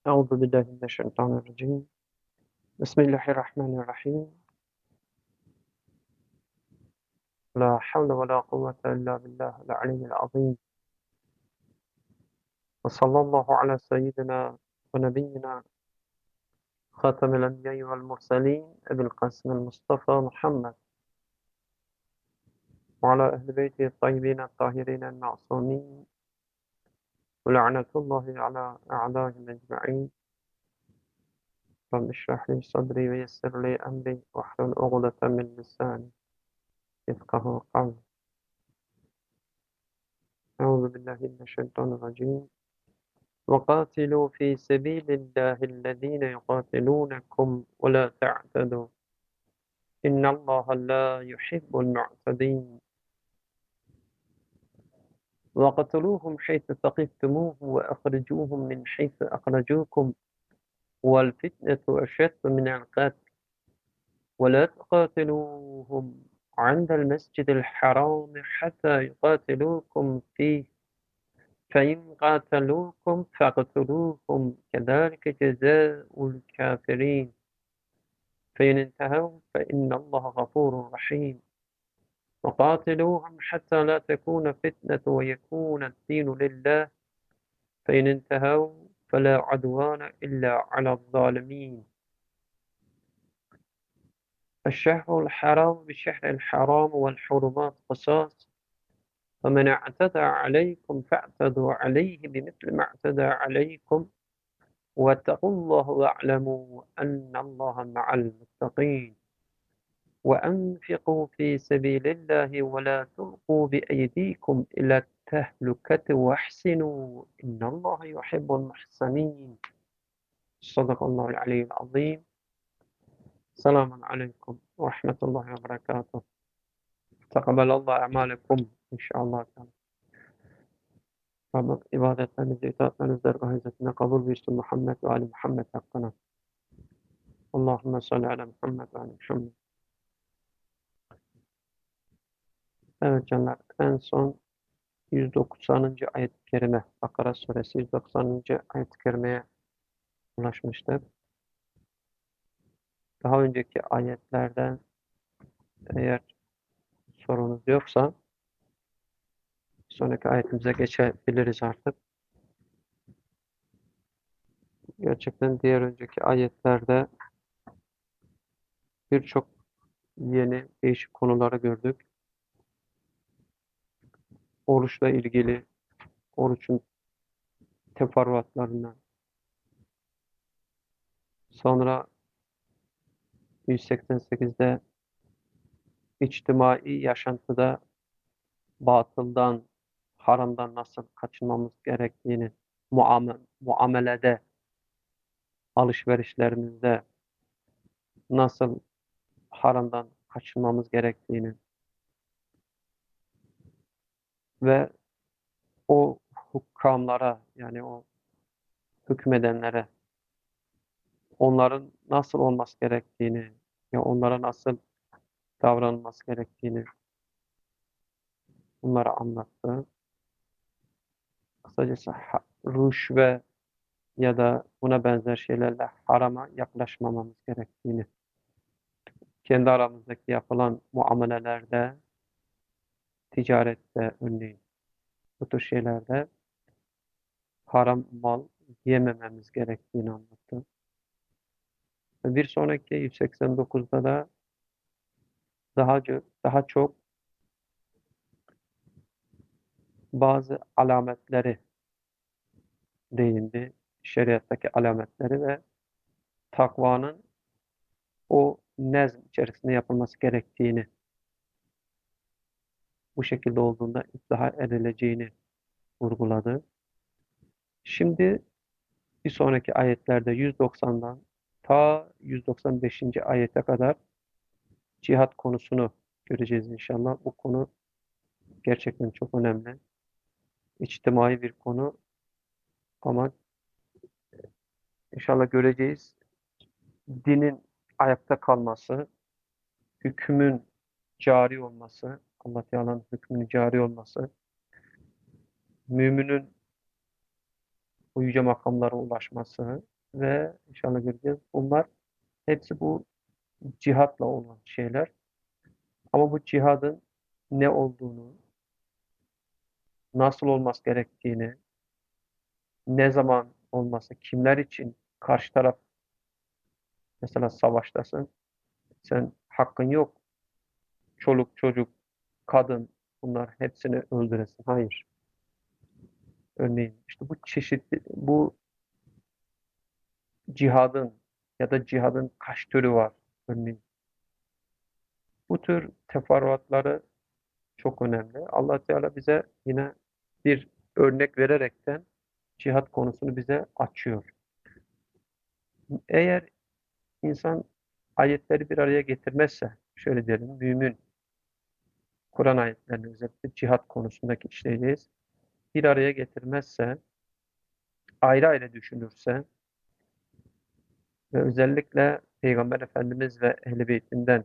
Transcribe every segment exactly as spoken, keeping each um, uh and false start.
أعوذ بالله من الشيطان الرجيم بسم الله الرحمن الرحيم لا حول ولا قوة إلا بالله العلي العظيم وصلى الله على سيدنا ونبينا خاتم الأنبياء والمرسلين أبي القاسم المصطفى محمد وعلى أهل بيته الطيبين الطاهرين المعصومين ولعنة الله على أعدائهم أجمعين رب اشرح لي صدري ويسر لي أمري واحلل عقدة من لساني يفقهوا قولي أعوذ بالله من الشيطان الرجيم وقاتلوا في سبيل الله الذين يقاتلونكم ولا تعتدوا إن الله لا يحب المعتدين وقتلوهم حيث ثقفتموهم وأخرجوهم من حيث أخرجوكم والفتنة أشد من القتل ولا تقاتلوهم عند المسجد الحرام حتى يقاتلوكم فيه فإن قاتلوكم فاقتلوهم كذلك جزاء الكافرين فإن انتهوا فإن الله غفور رحيم وقاتلوهم حتى لا تكون فتنة ويكون الدين لله فإن انتهوا فلا عدوان إلا على الظالمين الشهر الحرام بالشهر الحرام والحرمات قصاص فمن اعتدى عليكم فاعتدوا عليه بمثل ما اعتدى عليكم واتقوا الله واعلموا أن الله مع المتقين وأنفقوا في سبيل الله ولا تلقوا بأيديكم إلى التهلكة واحسنوا إن الله يحب المحسنين صدق الله العلي العظيم السلام عليكم ورحمة الله وبركاته تقبل الله أعمالكم إن شاء الله تعالى Rabbim ibadetlerinizi, itaatlerinizi dergah izzetine kabul buyursun Muhammed ve Ali Muhammed hakkına. Allahümme salli ala Muhammed ve Ali Muhammed. Evet canlar, en son yüz doksanıncı ayet-i kerime, Bakara suresi yüz doksanıncı ayet-i kerimeye ulaşmıştık. Daha önceki ayetlerden eğer sorunuz yoksa sonraki ayetimize geçebiliriz artık. Gerçekten diğer önceki ayetlerde birçok yeni değişik konuları gördük. Oruçla ilgili, oruçun teferruatlarına, sonra yüz seksen sekizde içtimai yaşantıda batıldan, haramdan nasıl kaçınmamız gerektiğini, muamele, muamelede, alışverişlerimizde nasıl haramdan kaçınmamız gerektiğini ve o hukamlara, yani o hükmedenlere onların nasıl olması gerektiğini ya onlara nasıl davranılması gerektiğini bunları anlattı. Kısacası ha- rüşve ya da buna benzer şeylerle harama yaklaşmamamız gerektiğini, kendi aramızdaki yapılan muamelelerde, ticarette örneğin bu tür şeylerde haram mal yemememiz gerektiğini anlattı. Ve bir sonraki yüz seksen dokuzda da daha çok, daha çok bazı alametleri değindi. Şeriattaki alametleri ve takvanın o nezm içerisinde yapılması gerektiğini, bu şekilde olduğunda iftihar edileceğini vurguladı. Şimdi bir sonraki ayetlerde yüz doksandan ta yüz doksan beşinci ayete kadar cihat konusunu göreceğiz inşallah. Bu konu gerçekten çok önemli. İçtimai bir konu ama inşallah göreceğiz. Dinin ayakta kalması, hükmün cari olması, Allah Teala'nın hükmünün cari olması, müminin o yüce makamlara ulaşması ve inşallah göreceğiz. Bunlar hepsi bu cihatla olan şeyler. Ama bu cihadın ne olduğunu, nasıl olması gerektiğini, ne zaman olması, kimler için karşı taraf mesela savaştasın, sen hakkın yok. Çoluk, çocuk, kadın bunlar hepsini öldüresin. Hayır. Örneğin işte bu çeşitli bu cihadın ya da cihadın kaç türü var örneğin. Bu tür teferruatları çok önemli. Allah Teala bize yine bir örnek vererekten cihat konusunu bize açıyor. Eğer insan ayetleri bir araya getirmezse, şöyle diyelim, mümin Kur'an ayetlerini özellikle cihat konusundaki işleyeceğiz. Bir araya getirmezse, ayrı ayrı düşünürse ve özellikle Peygamber Efendimiz ve Ehl-i Beytinden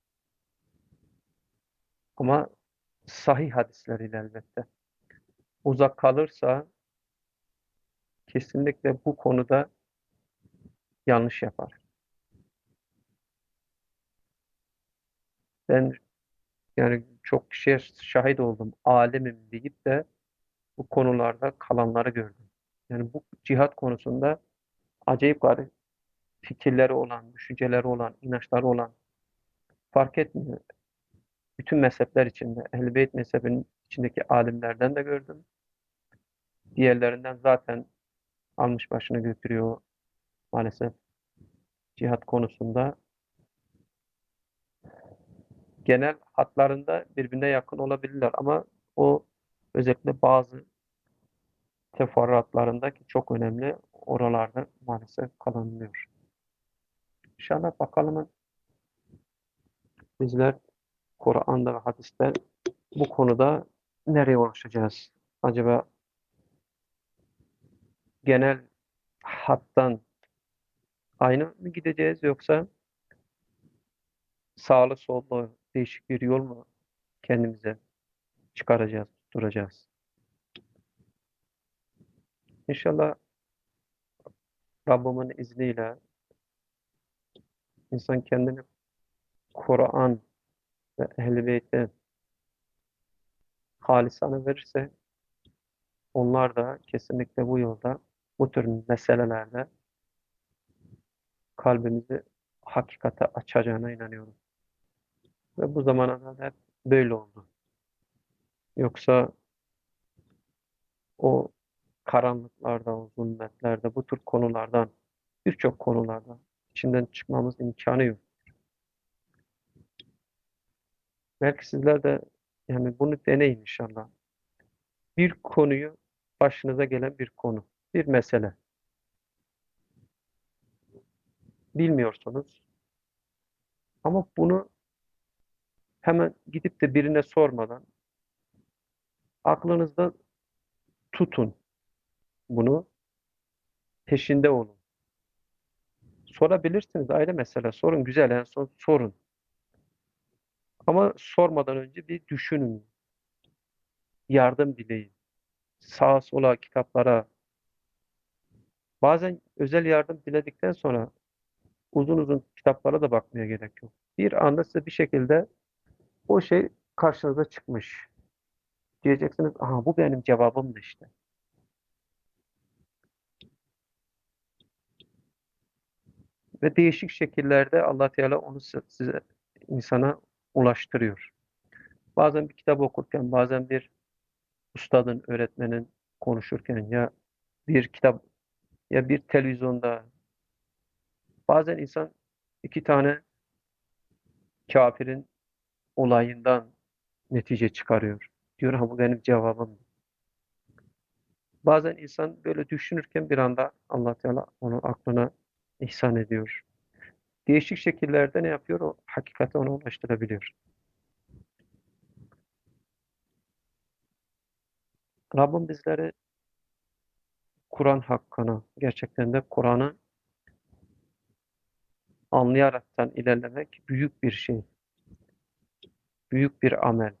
ama sahih hadisleriyle elbette uzak kalırsa kesinlikle bu konuda yanlış yapar. Ben yani çok kişiye şahit oldum. Alimim deyip de bu konularda kalanları gördüm. Yani bu cihat konusunda acayip garip fikirleri olan, düşünceleri olan, inançları olan fark etmiyor. Bütün mezhepler içinde, Ehl-i Beyt mezhebinin içindeki alimlerden de gördüm. Diğerlerinden zaten almış başını götürüyor maalesef cihat konusunda. Genel hatlarında birbirine yakın olabilirler ama o özellikle bazı teferruatlarındaki çok önemli oralarda maalesef kalınmıyor. İnşallah bakalım bizler Kur'an'da ve hadiste bu konuda nereye ulaşacağız? Acaba genel hattan aynı mı gideceğiz yoksa sağlı sollu değişik bir yol mu kendimize çıkaracağız, duracağız? İnşallah Rabbimin izniyle insan kendini Kur'an ve Ehl-i Beyt'e halisane verirse onlar da kesinlikle bu yolda bu tür meselelerde kalbimizi hakikate açacağına inanıyorum. Ve bu zamana kadar hep böyle oldu. Yoksa o karanlıklarda, o zulmetlerde, bu tür konulardan, birçok konulardan içinden çıkmamız imkanı yok. Belki sizler de yani bunu deneyin inşallah. Bir konuyu, başınıza gelen bir konu, bir mesele bilmiyorsunuz ama bunu hemen gidip de birine sormadan aklınızda tutun bunu, peşinde olun. Sorabilirsiniz ayrı mesele. Sorun güzel en son sorun. Ama sormadan önce bir düşünün. Yardım dileyin. Sağa sola kitaplara. Bazen özel yardım diledikten sonra uzun uzun kitaplara da bakmaya gerek yok. Bir anda size bir şekilde o şey karşınıza çıkmış. Diyeceksiniz, aha bu benim cevabımdı işte. Ve değişik şekillerde Allah Teala onu si- size, insana ulaştırıyor. Bazen bir kitap okurken, bazen bir ustadın, öğretmenin konuşurken ya bir kitap ya bir televizyonda bazen insan iki tane kafirin olayından netice çıkarıyor. Diyor ha bu benim cevabım. Bazen insan böyle düşünürken bir anda Allah Teala onun aklına ihsan ediyor. Değişik şekillerde ne yapıyor? O hakikate ona ulaştırabiliyor. Rabbim bizleri Kur'an hakkını, gerçekten de Kur'an'ı anlayaraktan ilerlemek büyük bir şey, büyük bir amel.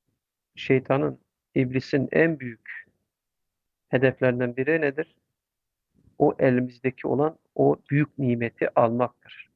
Şeytanın, iblisin en büyük hedeflerinden biri nedir? o elimizdeki olan o büyük nimeti almaktır.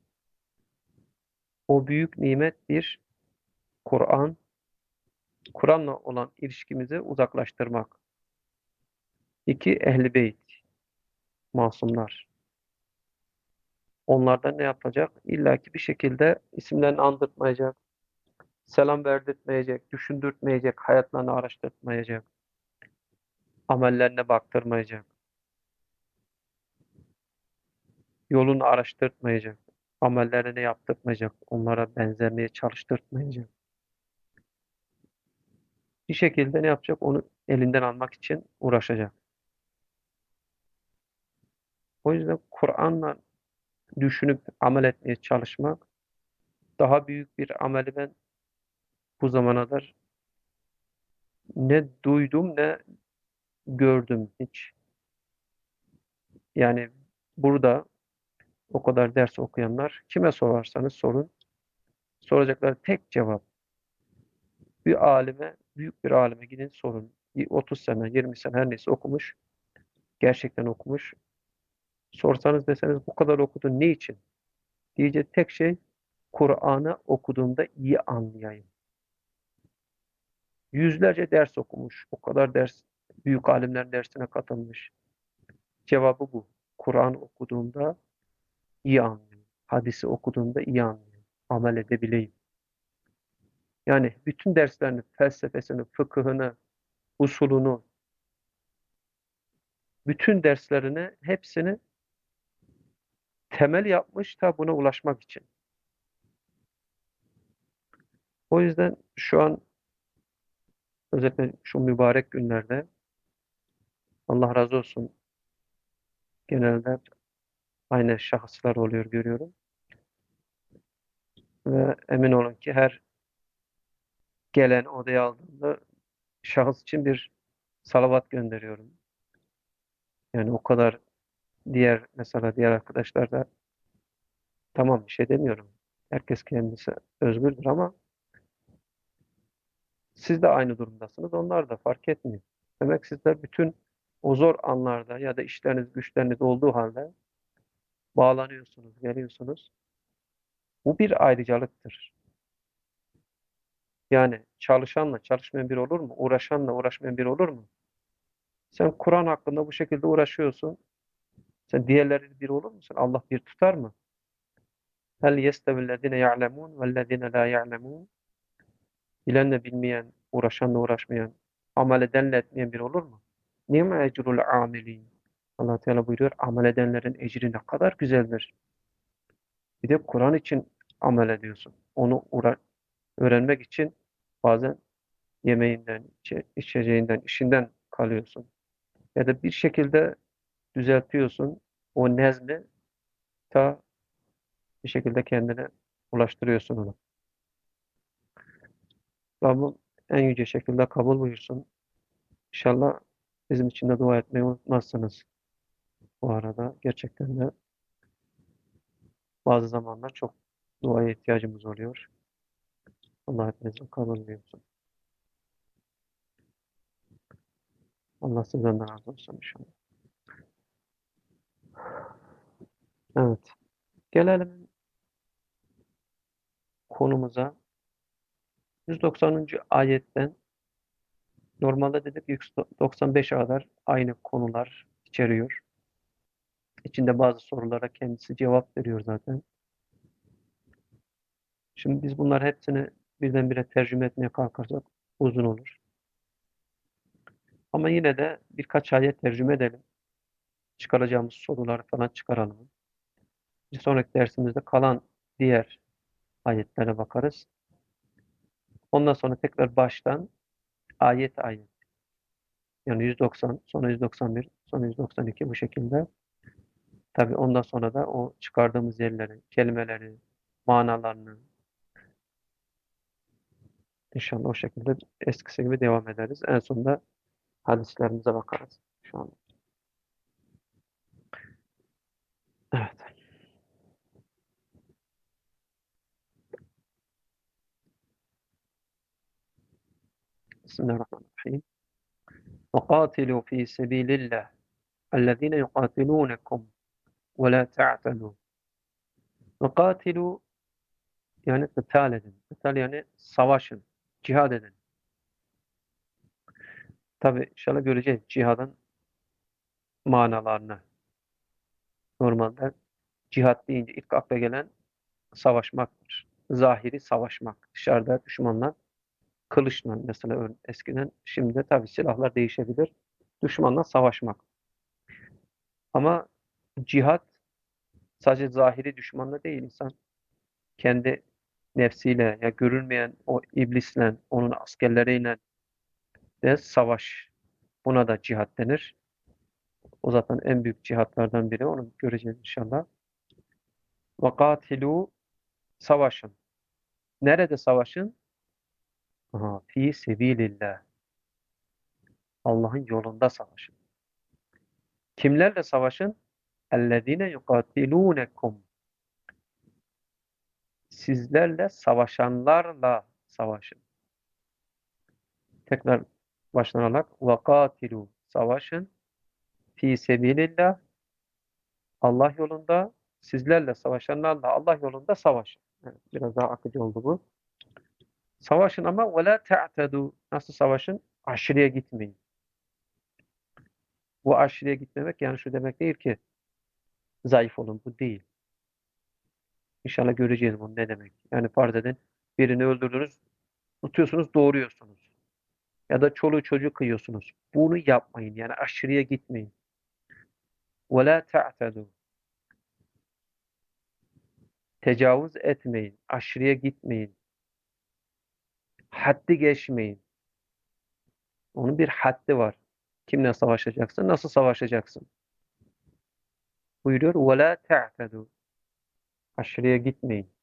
O büyük nimet bir Kur'an, Kur'an'la olan ilişkimizi uzaklaştırmak. İki, Ehl-i Beyt, masumlar. Onlardan ne yapacak? İlla ki bir şekilde isimlerini andırtmayacak, selam verdirtmeyecek, düşündürtmeyecek, hayatlarını araştırtmayacak, amellerine baktırmayacak, yolunu araştırtmayacak, amellerini yaptırtmayacak, onlara benzemeye çalıştırtmayacak. Bir şekilde ne yapacak? Onu elinden almak için uğraşacak. O yüzden Kur'an'la düşünüp amel etmeye çalışmak daha büyük bir ameli ben bu zamana kadar ne duydum ne gördüm hiç. Yani burada o kadar ders okuyanlar kime sorarsanız sorun soracakları tek cevap bir alime, büyük bir alime gidin sorun. otuz sene, yirmi sene her neyse okumuş, gerçekten okumuş. Sorsanız deseniz bu kadar okudun ne için? Diyecek tek şey Kur'an'ı okuduğumda iyi anlayayım. Yüzlerce ders okumuş. O kadar ders, büyük alimlerin dersine katılmış. Cevabı bu. Kur'an okuduğumda iyi anlayayım. Hadisi okuduğumda iyi anlayayım. Amel edebileyim. Yani bütün derslerini, felsefesini, fıkıhını, usulünü, bütün derslerini, hepsini temel yapmış ta buna ulaşmak için. O yüzden şu an özellikle şu mübarek günlerde Allah razı olsun genelde aynı şahıslar oluyor görüyorum. Ve emin olun ki her gelen odaya aldığımda şahıs için bir salavat gönderiyorum. Yani o kadar diğer mesela diğer arkadaşlar da tamam bir şey demiyorum. Herkes kendisi özgürdür ama siz de aynı durumdasınız. Onlar da fark etmiyor. Demek sizler bütün o zor anlarda ya da işleriniz güçleriniz olduğu halde bağlanıyorsunuz, geliyorsunuz. Bu bir ayrıcalıktır. Yani çalışanla çalışmayan biri olur mu? Uğraşanla uğraşmayan biri olur mu? Sen Kur'an hakkında bu şekilde uğraşıyorsun. Sen diğerleri bir olur musun? Allah bir tutar mı? Hel yestevillezine ya'lemun vellezine la ya'lemun. Bilenle bilmeyen, uğraşanla uğraşmayan, amel edenle etmeyen biri olur mu? Ni'me ecrul amilin. Allah Teala buyuruyor, amel edenlerin ecri ne kadar güzeldir. Bir de Kur'an için amel ediyorsun. Onu uğra- öğrenmek için bazen yemeğinden, içe- içeceğinden, işinden kalıyorsun. Ya da bir şekilde düzeltiyorsun. O nezmi ta bir şekilde kendine ulaştırıyorsun onu. Rabbim en yüce şekilde kabul buyursun. İnşallah bizim için de dua etmeyi unutmazsınız. Bu arada gerçekten de bazı zamanlar çok duaya ihtiyacımız oluyor. Allah hepinizin kabul buyursun. Allah sizden de razı olsun inşallah. Evet. Gelelim konumuza. yüz doksanıncı ayetten normalde dedik yüz doksan beşe kadar aynı konular içeriyor. İçinde bazı sorulara kendisi cevap veriyor zaten. Şimdi biz bunlar hepsini birdenbire tercüme etmeye kalkarsak uzun olur. Ama yine de birkaç ayet tercüme edelim. Çıkaracağımız soruları falan çıkaralım. Bir sonraki dersimizde kalan diğer ayetlere bakarız. Ondan sonra tekrar baştan ayet ayet. Yani yüz doksan, sonra yüz doksan bir, sonra yüz doksan iki bu şekilde. Tabii ondan sonra da o çıkardığımız yerleri, kelimeleri, manalarını inşallah o şekilde eskisi gibi devam ederiz. En sonunda hadislerimize bakarız. Şu an. Evet. Bismillahirrahmanirrahim. وَقَاتِلُوا فِي سَب۪يلِ اللّٰهِ اَلَّذ۪ينَ يُقَاتِلُونَكُمْ وَلَا تَعْتَدُوا. وَقَاتِلُوا yani kıtal edin. Kıtal yani savaşın, cihad edin. Tabi inşallah göreceğiz cihadın manalarını. Normalde cihad deyince ilk akla gelen savaşmaktır. Zahiri savaşmak. Dışarıda düşmanla kılıçla mesela ör- eskiden, şimdi de tabii silahlar değişebilir. Düşmanla savaşmak. Ama cihat sadece zahiri düşmanla değil, insan kendi nefsiyle ya görülmeyen o iblisle, onun askerleriyle de savaş. Buna da cihat denir. O zaten en büyük cihatlardan biri. Onu göreceğiz inşallah. وَقَاتِلُوا savaşın. Nerede savaşın? Aha, fi sebilillah. Allah'ın yolunda savaşın. Kimlerle savaşın? اَلَّذ۪ينَ يُقَاتِلُونَكُمْ. Sizlerle savaşanlarla savaşın. Tekrar baştan alarak وَقَاتِلُوا savaşın. Fi sebilillah. Allah yolunda, sizlerle savaşanlarla Allah yolunda savaşın. Evet, biraz daha akıcı oldu bu. Savaşın ama وَلَا تَعْتَدُوا. Nasıl savaşın? Aşırıya gitmeyin. Bu aşırıya gitmemek yani şu demek değil ki zayıf olun. Bu değil. İnşallah göreceğiz bunu ne demek. Yani farz edin birini öldürdünüz, tutuyorsunuz, doğuruyorsunuz. Ya da çoluğu çocuğu kıyıyorsunuz. Bunu yapmayın. Yani aşırıya gitmeyin. وَلَا تَعْتَدُوا. Tecavüz etmeyin. Aşırıya gitmeyin. Haddi geçmeyin. Onun bir haddi var. Kimle savaşacaksın? Nasıl savaşacaksın? Buyuruyor. وَلَا تَعْتَدُوا. Aşırıya gitmeyin.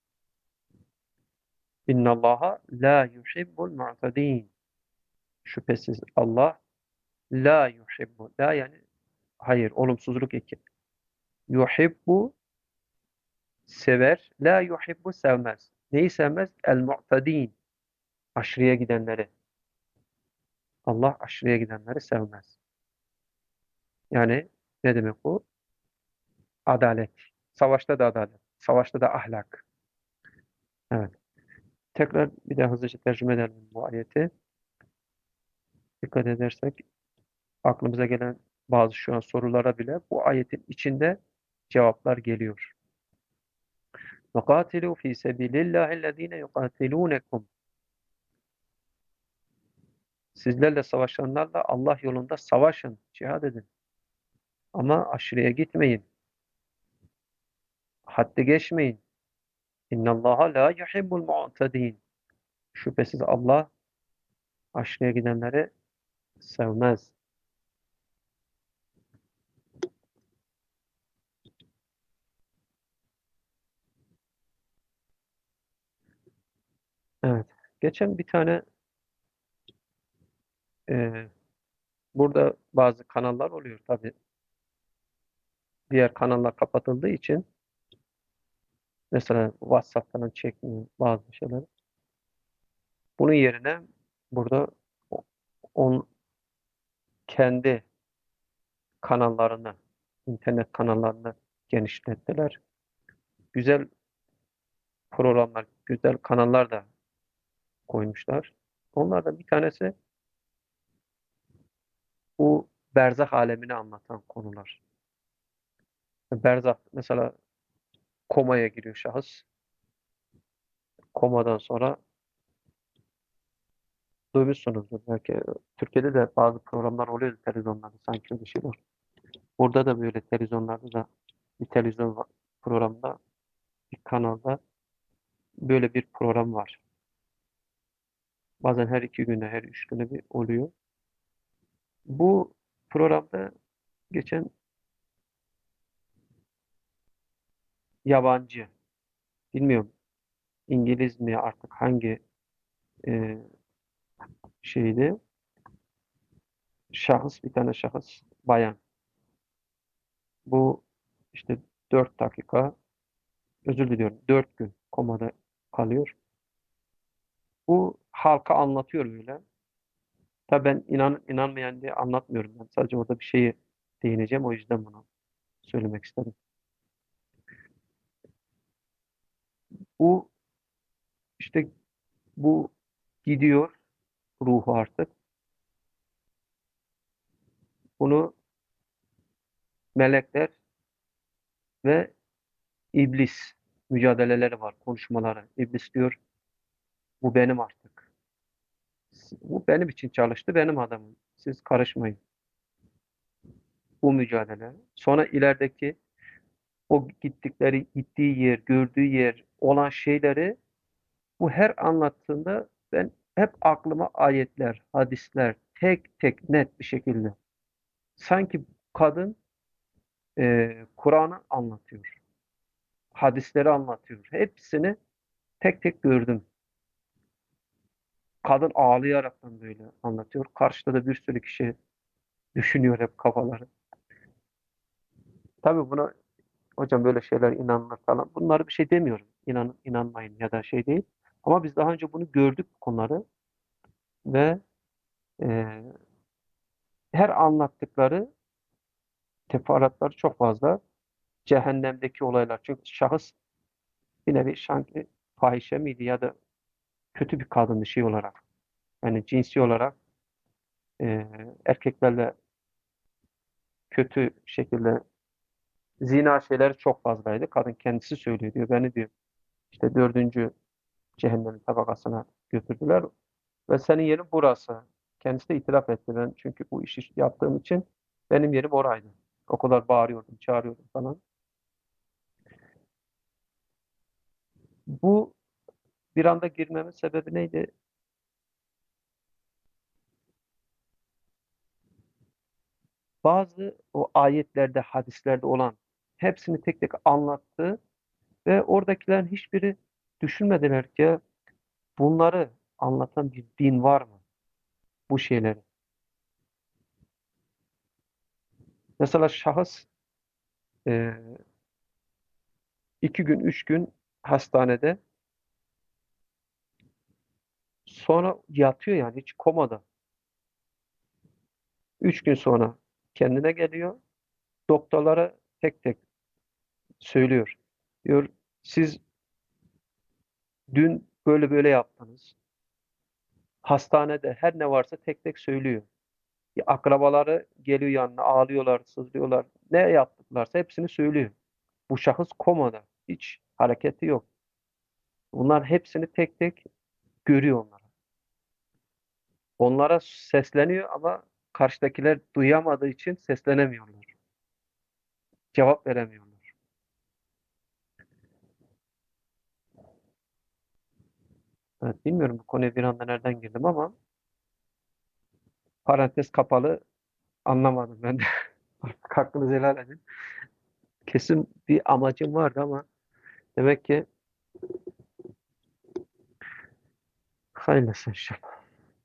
اِنَّ اللّٰهَ لَا يُحِبُّ الْمُعْتَد۪ينَ. Şüphesiz Allah la yuhibbu. La yani hayır, olumsuzluk eki. Yuhibbu sever. La yuhibbu sevmez. Neyi sevmez? El-mu'tedîn. Aşırıya gidenleri. Allah aşırıya gidenleri sevmez. Yani ne demek bu? Adalet. Savaşta da adalet. Savaşta da ahlak. Evet. Tekrar bir daha hızlıca tercüme edelim bu ayeti. Dikkat edersek aklımıza gelen bazı şu an sorulara bile bu ayetin içinde cevaplar geliyor. وَقَاتِلُوا ف۪ي سَب۪يلِ اللّٰهِ الَّذ۪ينَ يُقَاتِلُونَكُمْ. Sizlerle savaşanlarla Allah yolunda savaşın, cihad edin. Ama aşırıya gitmeyin. Haddi geçmeyin. اِنَّ اللّٰهَ لَا يُحِبُّ الْمُعْتَد۪ينَ. Şüphesiz Allah aşırıya gidenleri sevmez. Evet. Geçen bir tane e, burada bazı kanallar oluyor tabii. Diğer kanallar kapatıldığı için mesela WhatsApp'tan çekmiyor bazı şeyler. Bunun yerine burada o- on kendi kanallarını, internet kanallarını genişlettiler. Güzel programlar, güzel kanallar da koymuşlar. Onlardan bir tanesi bu berzah alemini anlatan konular. Berzah mesela komaya giriyor şahıs. Komadan sonra duymuşsunuzdur belki. Türkiye'de de bazı programlar oluyor televizyonlarda sanki öyle şeyler. Burada da böyle televizyonlarda da bir televizyon va- programda bir kanalda böyle bir program var. Bazen her iki güne, her üç güne bir oluyor. Bu programda geçen yabancı, bilmiyorum İngiliz mi artık hangi e, şeydi, şahıs bir tane şahıs bayan. Bu işte dört dakika, özür diliyorum, dört gün komada kalıyor. Bu halka anlatıyor böyle. Tabii ben inan, inanmayan diye anlatmıyorum. Ben sadece orada bir şeyi değineceğim. O yüzden bunu söylemek istedim. Bu işte bu gidiyor ruhu artık. Bunu melekler ve iblis mücadeleleri var, konuşmaları. İblis diyor, bu benim artık. Bu benim için çalıştı, benim adamım. Siz karışmayın. Bu mücadele. Sonra ilerideki o gittikleri, gittiği yer, gördüğü yer olan şeyleri bu her anlattığında ben hep aklıma ayetler, hadisler tek tek net bir şekilde. Sanki kadın e, Kur'an'ı anlatıyor. Hadisleri anlatıyor. Hepsini tek tek gördüm. Kadın ağlayaraktan böyle anlatıyor. Karşıda da bir sürü kişi düşünüyor hep kafaları. Tabii buna hocam böyle şeyler inanılır falan. Bunları bir şey demiyorum. İnan, inanmayın ya da şey değil. Ama biz daha önce bunu gördük bu konuları ve e, her anlattıkları teferruatları çok fazla. Cehennemdeki olaylar. Çünkü şahıs bir nevi sanki fahişe miydi ya da kötü bir kadındı şey olarak. Yani cinsi olarak e, erkeklerle kötü şekilde zina şeyleri çok fazlaydı. Kadın kendisi söylüyor diyor. Beni diyor işte dördüncü cehennemin tabakasına götürdüler ve senin yerin burası. Kendisi de itiraf etti. Ben çünkü bu işi yaptığım için benim yerim oraydı. O kadar bağırıyordum, çağırıyordum falan. Bu bir anda girmemin sebebi neydi? Bazı o ayetlerde, hadislerde olan hepsini tek tek anlattı ve oradakilerin hiçbiri düşünmediler ki bunları anlatan bir din var mı? Bu şeyleri. Mesela şahıs e, iki gün, üç gün hastanede sonra yatıyor yani hiç komada. Üç gün sonra kendine geliyor. Doktorlara tek tek söylüyor. Diyor siz dün böyle böyle yaptınız. Hastanede her ne varsa tek tek söylüyor. Ya akrabaları geliyor yanına ağlıyorlar, sızlıyorlar. Ne yaptılarsa hepsini söylüyor. Bu şahıs komada. Hiç hareketi yok. Bunlar hepsini tek tek görüyor onlara. Onlara sesleniyor ama karşıdakiler duyamadığı için seslenemiyorlar. Cevap veremiyorlar. Evet, bilmiyorum bu konuya bir anda nereden girdim ama parantez kapalı anlamadım ben de. Artık hakkınızı helal edin. Kesin bir amacım vardı ama demek ki hayırlısı inşallah.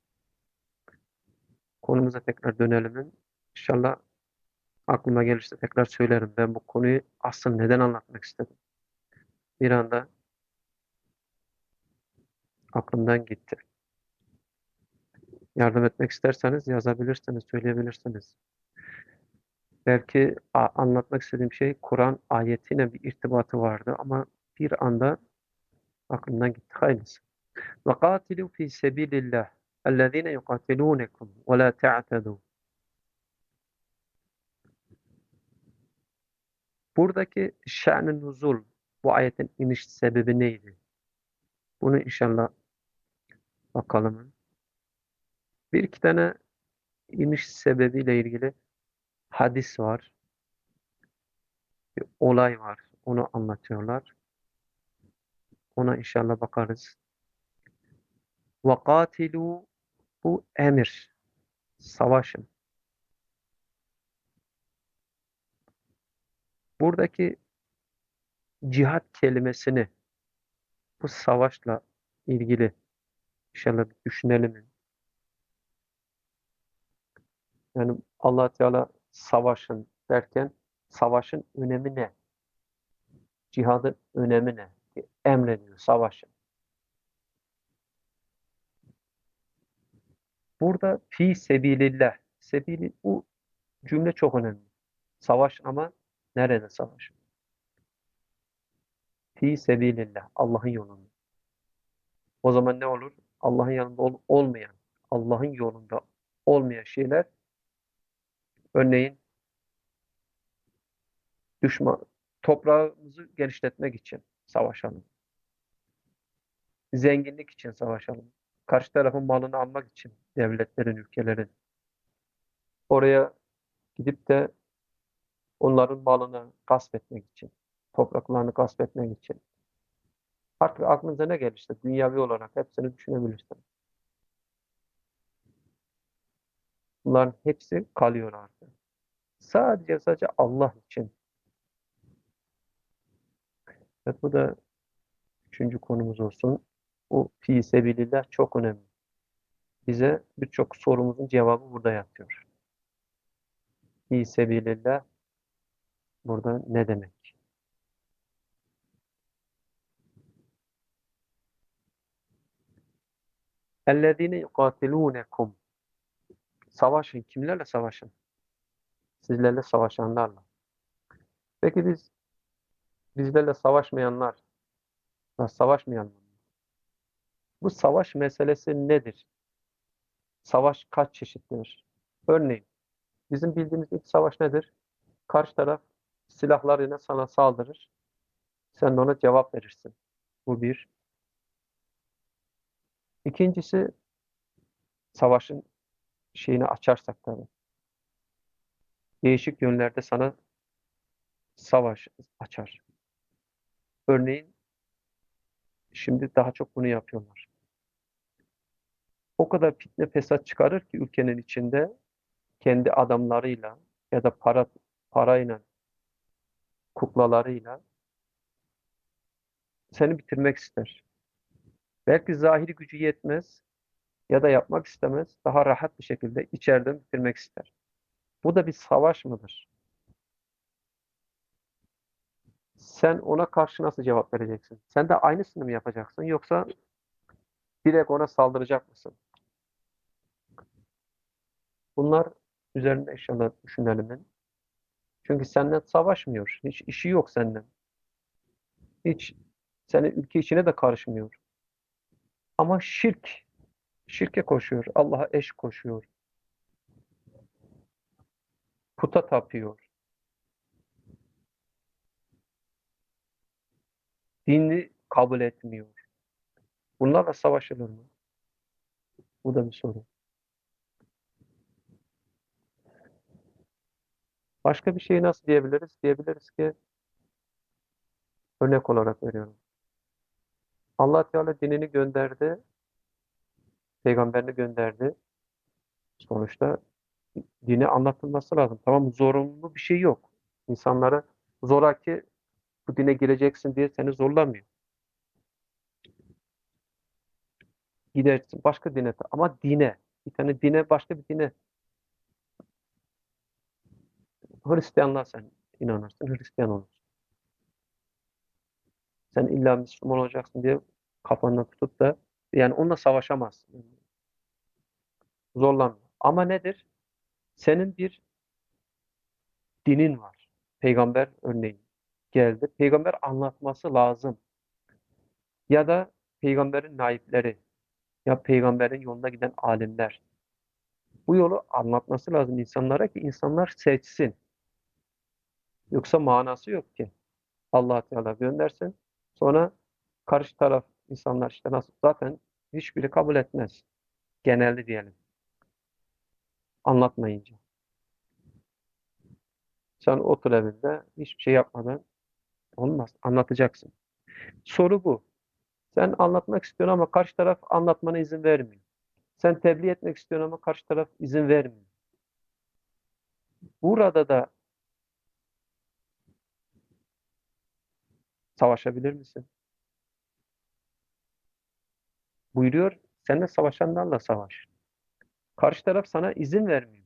Konumuza tekrar dönelim. İnşallah aklıma gelirse tekrar söylerim. Ben bu konuyu asıl neden anlatmak istedim. Bir anda aklımdan gitti. Yardım etmek isterseniz yazabilirsiniz, söyleyebilirsiniz. Belki a- anlatmak istediğim şey Kur'an ayetiyle bir irtibatı vardı ama bir anda aklımdan gitti. Hayırlısı. وَقَاتِلُوا فِي سَبِيلِ اللّٰهِ اَلَّذ۪ينَ يُقَاتِلُونَكُمْ وَلَا تَعْتَدُوا. Buradaki şen-i nuzul, bu ayetin iniş sebebi neydi? Bunu inşallah bakalım. Bir iki tane iniş sebebiyle ilgili hadis var, bir olay var. Onu anlatıyorlar. Ona inşallah bakarız. وَقَاتِلُوا bu emir, savaşın. Buradaki cihat kelimesini bu savaşla ilgili inşallah bir düşünelim. Yani Allah Teala savaşın derken savaşın önemi ne? Cihadın önemi ne? Emrediyor savaşın. Burada fi sebilillah. Sebili bu cümle çok önemli. Savaş ama nerede savaş? Fi sebilillah. Allah'ın yolunda. O zaman ne olur? Allah'ın yanında ol- olmayan, Allah'ın yolunda olmayan şeyler, örneğin düşman, toprağımızı genişletmek için savaşalım. Zenginlik için savaşalım. Karşı tarafın malını almak için devletlerin, ülkelerin. Oraya gidip de onların malını gasp etmek için, topraklarını gasp etmek için. Artık aklınıza ne gelirse dünyavi olarak hepsini düşünebilirsiniz. Bunların hepsi kalıyor artık. Sadece sadece Allah için. Evet, bu da üçüncü konumuz olsun. Bu fi sebilillah çok önemli. Bize birçok sorumuzun cevabı burada yatıyor. Fi sebilillah burada ne demek? اَلَّذ۪ينَ يُقَاتِلُونَكُمْ Savaşın. Kimlerle savaşın? Sizlerle savaşanlarla. Peki biz bizlerle savaşmayanlar, savaşmayanlar. Bu savaş meselesi nedir? Savaş kaç çeşittir? Örneğin bizim bildiğimiz ilk savaş nedir? Karşı taraf silahlarıyla sana saldırır. Sen de ona cevap verirsin. Bu bir. İkincisi, savaşın şeyini açarsak tabii. Değişik yönlerde sana savaş açar. Örneğin şimdi daha çok bunu yapıyorlar. O kadar fitne fesat çıkarır ki ülkenin içinde kendi adamlarıyla ya da para parayla, kuklalarıyla seni bitirmek ister. Belki zahiri gücü yetmez ya da yapmak istemez. Daha rahat bir şekilde içeriden bitirmek ister. Bu da bir savaş mıdır? Sen ona karşı nasıl cevap vereceksin? Sen de aynısını mı yapacaksın yoksa direkt ona saldıracak mısın? Bunlar üzerinde inşallah düşünelim. Çünkü senden savaşmıyor. Hiç işi yok senden. Hiç senin ülke içine de karışmıyor. Ama şirk, şirke koşuyor. Allah'a eş koşuyor. Puta tapıyor. Dini kabul etmiyor. Bunlarla savaşılır mı? Bu da bir soru. Başka bir şey nasıl diyebiliriz? Diyebiliriz ki örnek olarak veriyorum. Allah Teala dinini gönderdi, peygamberini gönderdi. Sonuçta dini anlatılması lazım. Tamam, zorunlu bir şey yok. İnsanlara zoraki bu dine gireceksin diye seni zorlamıyor. Gidersin başka dine ama dine, bir tane dine, başka bir dine. Hristiyanlığa sen inanırsın, Hristiyan olursun. Sen illa Müslüman olacaksın diye kafandan tutup da yani onunla savaşamazsın. Zorlanma. Ama nedir? Senin bir dinin var. Peygamber örneğin geldi. Peygamber anlatması lazım. Ya da peygamberin naipleri ya peygamberin yolunda giden alimler. Bu yolu anlatması lazım insanlara ki insanlar seçsin. Yoksa manası yok ki. Allah Teala göndersin. Sonra karşı taraf insanlar işte nasıl zaten hiçbiri kabul etmez. Genelde diyelim. Anlatmayınca. Sen otur evinde hiçbir şey yapmadan olmaz. Anlatacaksın. Soru bu. Sen anlatmak istiyorsun ama karşı taraf anlatmana izin vermiyor. Sen tebliğ etmek istiyorsun ama karşı taraf izin vermiyor. Burada da savaşabilir misin? Buyuruyor, seninle savaşanlarla savaş. Karşı taraf sana izin vermiyor.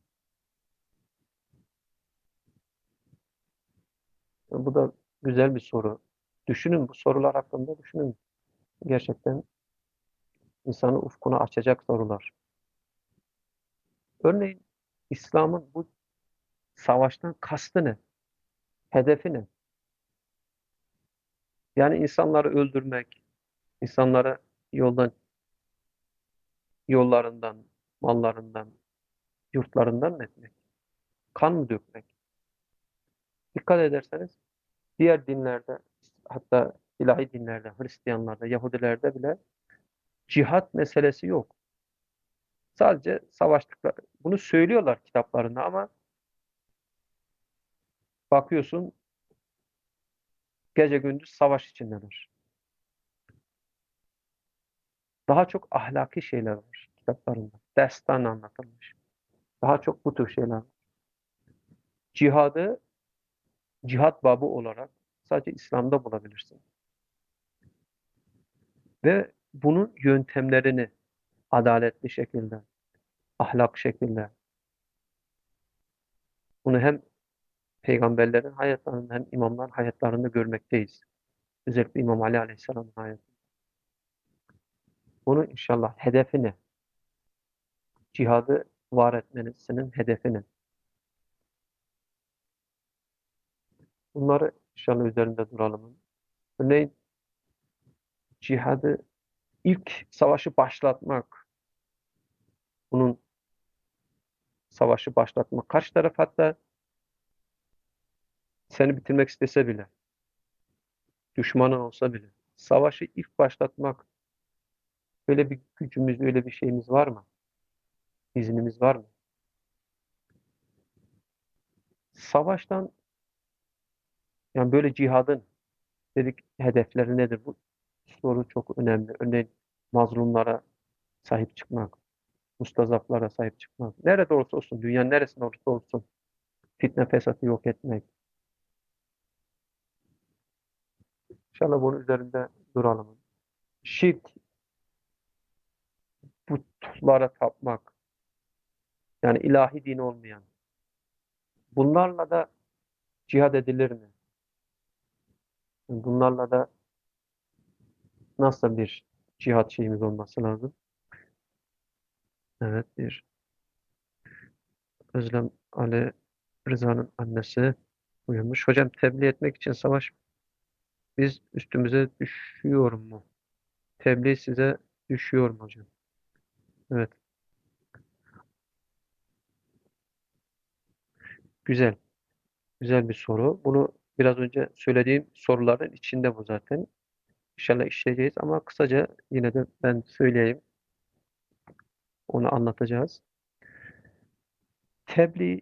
Bu da güzel bir soru. Düşünün, bu sorular hakkında düşünün. Gerçekten insanı ufkunu açacak sorular. Örneğin İslam'ın bu Savaştan kastı ne? Hedefi ne? Yani insanları öldürmek, insanları yoldan, yollarından, mallarından, yurtlarından mı etmek? Kan mı dökmek? Dikkat ederseniz diğer dinlerde, hatta ilahi dinlerde, Hristiyanlarda, Yahudilerde bile cihat meselesi yok. Sadece savaştıkları, bunu söylüyorlar kitaplarında ama bakıyorsun gece gündüz savaş içindeler. Daha çok ahlaki şeyler var kitaplarında. Destan anlatılmış. Daha çok bu tür şeyler var. Cihadı cihat babı olarak sadece İslam'da bulabilirsin. Ve bunun yöntemlerini adaletli şekilde, ahlak şekilde, bunu hem peygamberlerin hayatlarında hem imamların hayatlarında görmekteyiz. Özellikle İmam Ali Aleyhisselam'ın hayatı. Bunun inşallah hedefini, cihadı var etmenin hedefini, bunları inşallah üzerinde duralım. Örneğin cihadı ilk savaşı başlatmak, bunun savaşı başlatmak, karşı taraf hatta seni bitirmek istese bile, düşmanın olsa bile, savaşı ilk başlatmak, böyle bir gücümüz, öyle bir şeyimiz var mı? İznimiz var mı? Savaştan, yani böyle cihadın dedik hedefleri nedir? Bu soru çok önemli. Örneğin mazlumlara sahip çıkmak, mustazaflara sahip çıkmak. Nerede olursa olsun, dünyanın neresinde olursa olsun fitne fesatı yok etmek. İnşallah bunun üzerinde duralım. Şirk, putlara tapmak, yani ilahi din olmayan. Bunlarla da cihad edilir mi? Bunlarla da nasıl bir cihat şeyimiz olması lazım? Evet, bir Özlem Ali Rıza'nın annesi uyumuş. Hocam tebliğ etmek için savaş biz üstümüze düşüyor mu? Tebliğ size düşüyor mu hocam? Evet, güzel. Güzel bir soru. Bunu biraz önce söylediğim soruların içinde bu zaten. İnşallah işleyeceğiz ama kısaca yine de ben söyleyeyim. Onu anlatacağız. Tebliğ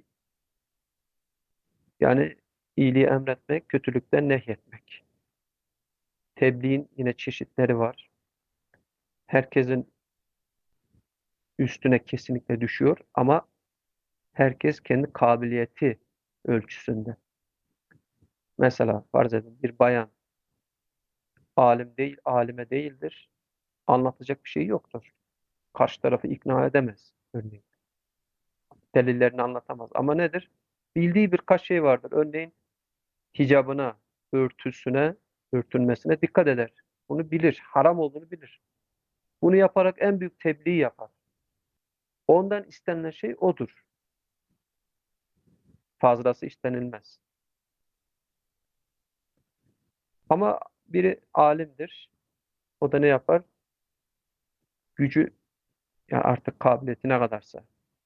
yani iyiliği emretmek, kötülükten nehyetmek. Tebliğin yine çeşitleri var. Herkesin üstüne kesinlikle düşüyor ama herkes kendi kabiliyeti ölçüsünde. Mesela farz edin bir bayan alim değil, alime değildir. Anlatacak bir şey yoktur. Karşı tarafı ikna edemez örneğin. Delillerini anlatamaz. Ama nedir? Bildiği birkaç şey vardır. Örneğin hicabına, örtüsüne, örtünmesine dikkat eder. Bunu bilir. Haram olduğunu bilir. Bunu yaparak en büyük tebliğ yapar. Ondan istenilen şey odur. Fazlası istenilmez. Ama biri alimdir. O da ne yapar? Gücü, yani artık kabiliyeti ne kadarsa.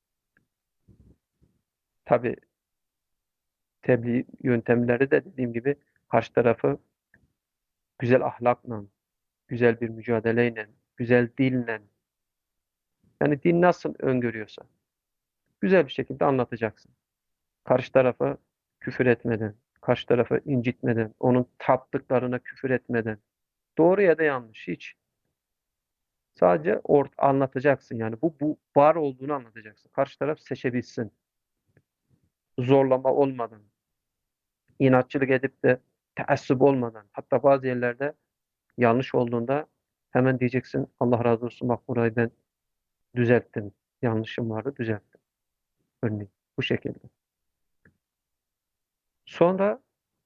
Tabii tebliğ yöntemleri de dediğim gibi karşı tarafı güzel ahlakla, güzel bir mücadeleyle, güzel dille, yani din nasıl öngörüyorsa güzel bir şekilde anlatacaksın. Karşı tarafa küfür etmeden, karşı tarafı incitmeden, onun taptıklarına küfür etmeden. Doğru ya da yanlış hiç. Sadece ort anlatacaksın yani bu bu var olduğunu anlatacaksın. Karşı taraf seçebilsin. Zorlama olmadan, inatçılık edip de teessüp olmadan. Hatta bazı yerlerde yanlış olduğunda hemen diyeceksin Allah razı olsun bak burayı ben düzelttim. Yanlışım vardı düzelttim. Örneğin bu şekilde. Sonra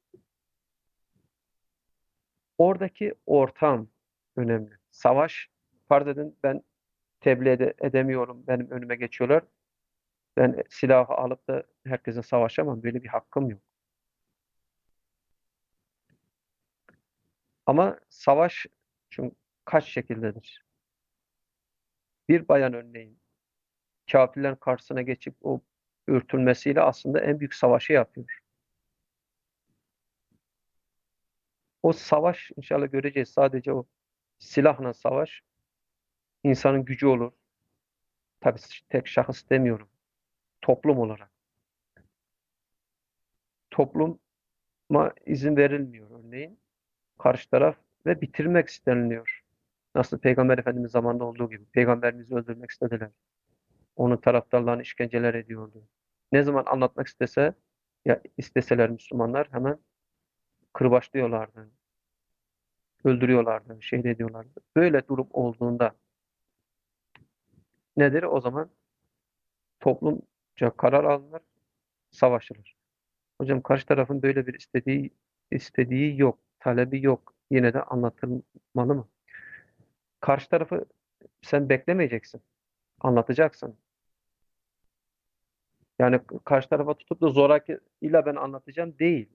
oradaki ortam önemli. Savaş, farz edin ben tebliğ ede- edemiyorum, benim önüme geçiyorlar. Ben silahı alıp da herkese savaşamam. Böyle bir hakkım yok. Ama savaş çünkü kaç şekildedir? Bir bayan örneğin kafirlerin karşısına geçip o örtülmesiyle aslında en büyük savaşı yapıyor. O savaş inşallah göreceğiz. Sadece o silahla savaş insanın gücü olur. Tabii tek şahıs demiyorum. Toplum olarak. Topluma izin verilmiyor örneğin. Karşı taraf ve bitirmek isteniliyor. Nasıl Peygamber Efendimiz zamanında olduğu gibi. Peygamberimizi öldürmek istediler. Onun taraftarlarını işkenceler ediyordu. Ne zaman anlatmak istese ya isteseler Müslümanlar hemen kırbaçlıyorlardı, öldürüyorlardı, şehit ediyorlardı. Böyle durum olduğunda nedir? O zaman toplumca karar alınır, savaşılır. Hocam karşı tarafın böyle bir istediği istediği yok, talebi yok. Yine de anlatılmalı mı? Karşı tarafı sen beklemeyeceksin, anlatacaksın. Yani karşı tarafa tutup da zoraki illa ben anlatacağım değil.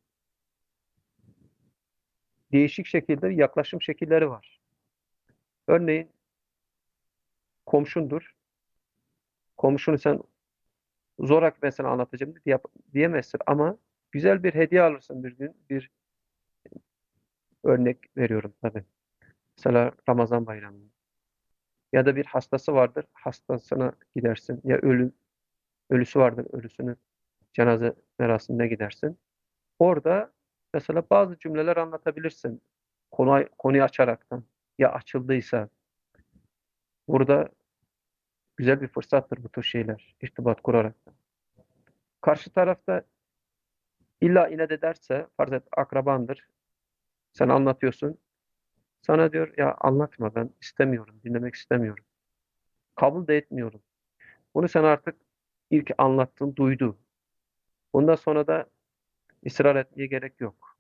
Değişik şekilde yaklaşım şekilleri var. Örneğin komşundur. Komşunu sen zorak mesela anlatacağım diye yap- diyemezsin ama güzel bir hediye alırsın bir gün. Bir örnek veriyorum tabii. Mesela Ramazan bayramı. Ya da bir hastası vardır. Hastasına gidersin. Ya ölü, ölüsü vardır. Ölüsünün cenaze merasimine gidersin. Orada mesela bazı cümleler anlatabilirsin. Konu, konuyu açaraktan. Ya açıldıysa burada güzel bir fırsattır bu tür şeyler. İrtibat kurarak. Karşı tarafta illa inat ederse farz et akrabandır. Sen anlatıyorsun. Sana diyor ya anlatma ben istemiyorum. Dinlemek istemiyorum. Kabul de etmiyorum. Bunu sen artık ilk anlattın duydu. Bundan sonra da ısrar etmeye gerek yok.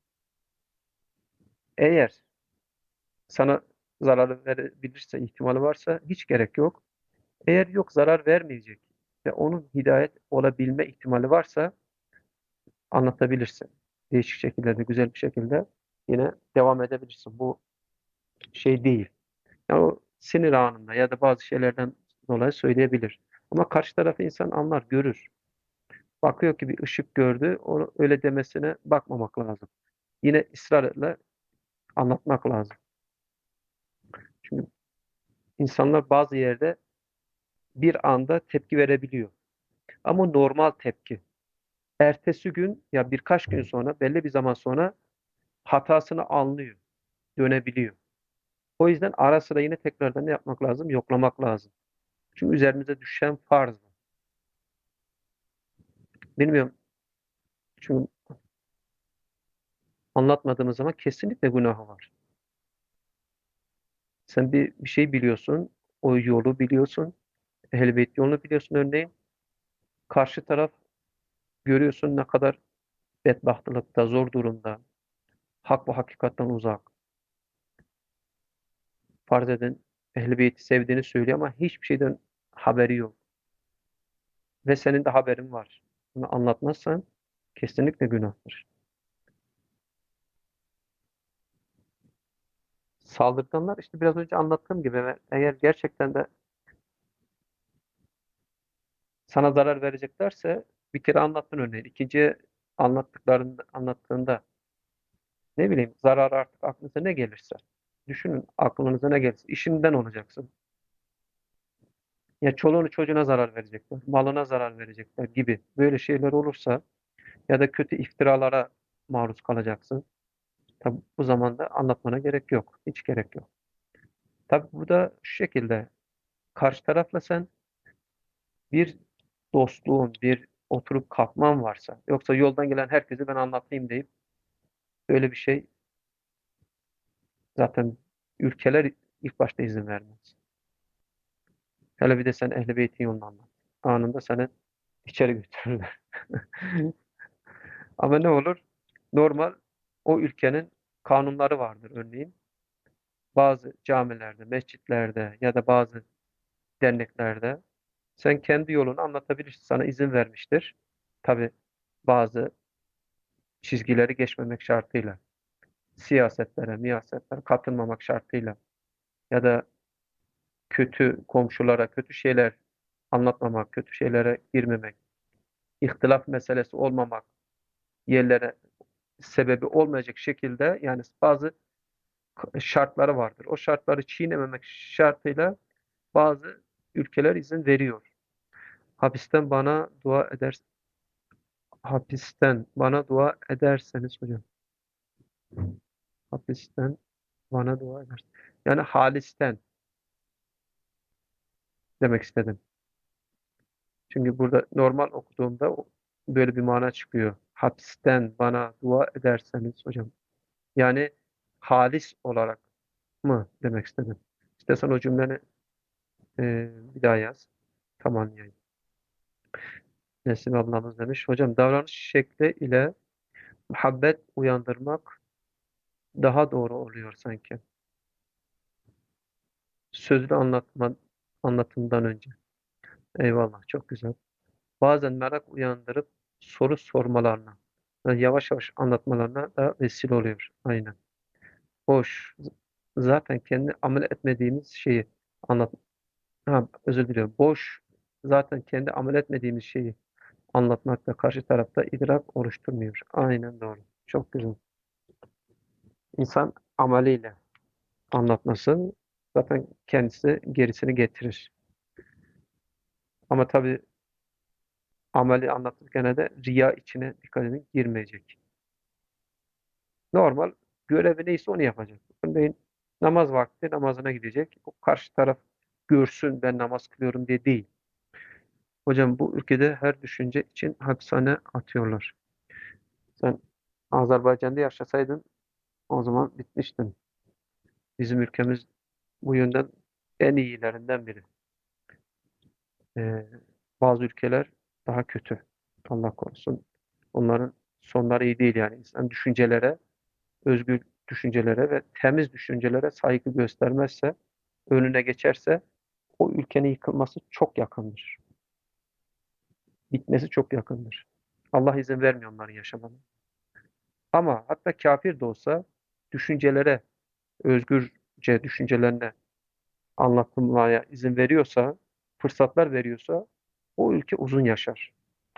Eğer sana zarar verebilirse ihtimali varsa hiç gerek yok. Eğer yok zarar vermeyecek ve onun hidayet olabilme ihtimali varsa anlatabilirsin. Değişik şekillerde, güzel bir şekilde yine devam edebilirsin. Bu şey değil. Yani o sinir anında ya da bazı şeylerden dolayı söyleyebilir. Ama karşı tarafı insan anlar, görür. Bakıyor ki bir ışık gördü, onu öyle demesine bakmamak lazım. Yine ısrarla anlatmak lazım. Çünkü insanlar bazı yerde bir anda tepki verebiliyor. Ama normal tepki. Ertesi gün ya birkaç gün sonra, belli bir zaman sonra hatasını anlıyor, dönebiliyor. O yüzden ara sıra yine tekrardan ne yapmak lazım? Yoklamak lazım. Çünkü üzerimize düşen farz. Bilmiyorum. Çünkü anlatmadığımız zaman kesinlikle günahı var. Sen bir, bir şey biliyorsun, o yolu biliyorsun, Ehl-i Beyt yolunu biliyorsun örneğin. Karşı taraf görüyorsun ne kadar bedbahtlıkta, zor durumda, hak ve hakikatten uzak. Farz edin Ehl-i Beyt'i sevdiğini söylüyor ama hiçbir şeyden haberi yok. Ve senin de haberin var. Bunu anlatmazsan kesinlikle günahtır. Saldırganlar işte biraz önce anlattığım gibi ve eğer gerçekten de sana zarar vereceklerse bir kere anlattın örneğin. İkinci anlattıklarında, anlattığında ne bileyim zarar artık aklınıza ne gelirse. Düşünün aklınıza ne gelirse. İşinden olacaksın. Ya çoluğunu çocuğuna zarar verecekler, malına zarar verecekler gibi böyle şeyler olursa ya da kötü iftiralara maruz kalacaksın. Tabi bu zamanda anlatmana gerek yok. Hiç gerek yok. Tabi bu da şu şekilde karşı tarafla sen bir dostluğun, bir oturup kalkman varsa yoksa yoldan gelen herkese ben anlatayım deyip böyle bir şey zaten ülkeler ilk başta izin vermez. Hele bir de sen Ehl-i Beyt'in yolunu anlat. Anında seni içeri götürürler. Ama ne olur? Normal o ülkenin kanunları vardır örneğin. Bazı camilerde, mescitlerde ya da bazı derneklerde Sen kendi yolunu anlatabilirsin. Sana izin vermiştir. Tabii bazı çizgileri geçmemek şartıyla. Siyasetlere, miyasetlere katılmamak şartıyla. Ya da kötü komşulara kötü şeyler anlatmamak, kötü şeylere girmemek, ihtilaf meselesi olmamak, yerlere sebebi olmayacak şekilde yani bazı şartları vardır. O şartları çiğnememek şartıyla bazı ülkeler izin veriyor. Hapisten bana dua eder, hapisten bana dua ederseniz hocam. Hapisten bana dua eder. Yani halisten demek istedim. Çünkü burada normal okuduğumda o- böyle bir mana çıkıyor. Hapisten bana dua ederseniz hocam. Yani halis olarak mı demek istedim. İstersen o cümleni e, bir daha yaz. Tamamlayayım. Nesim ablamız demiş. Hocam davranış şekli ile muhabbet uyandırmak daha doğru oluyor sanki. Sözlü anlatma, anlatımdan önce. Eyvallah çok güzel. Bazen merak uyandırıp soru sormalarına, yani yavaş yavaş anlatmalarına da vesile oluyor. Aynen. Hoş. Z- Zaten kendi amel etmediğimiz şeyi anlat. Ha, özür diliyorum. Boş. Zaten kendi amel etmediğimiz şeyi anlatmakta karşı tarafta idrak oluşturmuyor. Aynen doğru. Çok güzel. İnsan ameliyle anlatması zaten kendisi gerisini getirir. Ama tabii ameli anlatırken de riya içine dikkat edin girmeyecek. Normal görevi neyse onu yapacak. Örneğin namaz vakti namazına gidecek. O karşı taraf görsün ben namaz kılıyorum diye değil. Hocam bu ülkede her düşünce için hapishane atıyorlar. Sen Azerbaycan'da yaşasaydın o zaman bitmiştin. Bizim ülkemiz bu yönden en iyilerinden biri. Ee, bazı ülkeler daha kötü. Allah korusun. Onların sonları iyi değil yani. İnsan düşüncelere, özgür düşüncelere ve temiz düşüncelere saygı göstermezse, önüne geçerse o ülkenin yıkılması çok yakındır. Bitmesi çok yakındır. Allah izin vermiyor onların yaşamalarına. Ama hatta kafir de olsa düşüncelere, özgürce düşüncelerine anlatılmaya izin veriyorsa, fırsatlar veriyorsa o ülke uzun yaşar.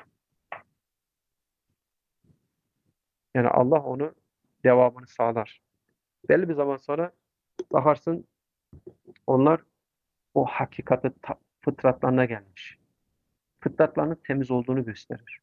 Yani Allah onu devamını sağlar. Belli bir zaman sonra bakarsın onlar o hakikate ta- fıtratlarına gelmiş. Fıtratlarının temiz olduğunu gösterir.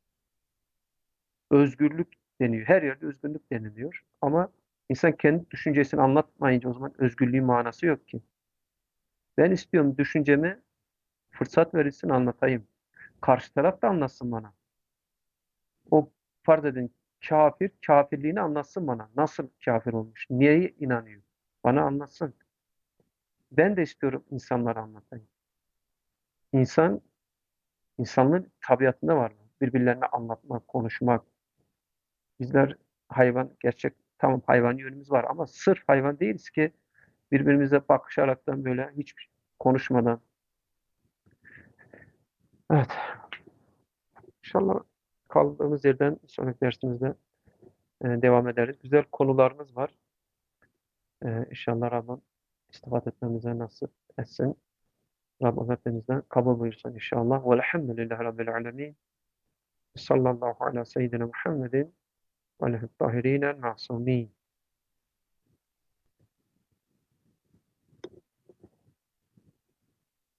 Özgürlük deniyor. Her yerde özgürlük deniliyor. Ama insan kendi düşüncesini anlatmayınca o zaman özgürlüğün manası yok ki. Ben istiyorum düşüncemi fırsat verilsin anlatayım. Karşı taraf da anlatsın bana. O farz edin kafir, kafirliğini anlatsın bana. Nasıl kafir olmuş? Niye inanıyor? Bana anlatsın. Ben de istiyorum insanlara anlatayım. İnsan, insanlığın tabiatında var. Birbirlerine anlatmak, konuşmak. Bizler hayvan, gerçek tamam hayvani yönümüz var ama sırf hayvan değiliz ki birbirimize bakışaraktan böyle hiç konuşmadan. Evet, inşallah kaldığımız yerden sonraki dersimizde e, devam ederiz. Güzel konularımız var. E, İnşallah Rabbim istifade etmemize nasip etsin. Rabbim hepimizden kabul buyursun inşallah. Velhamdülillahi Rabbil alemin. Sallallahu ala seyyidina Muhammedin ve aleyhi tahirinel ma'sumin.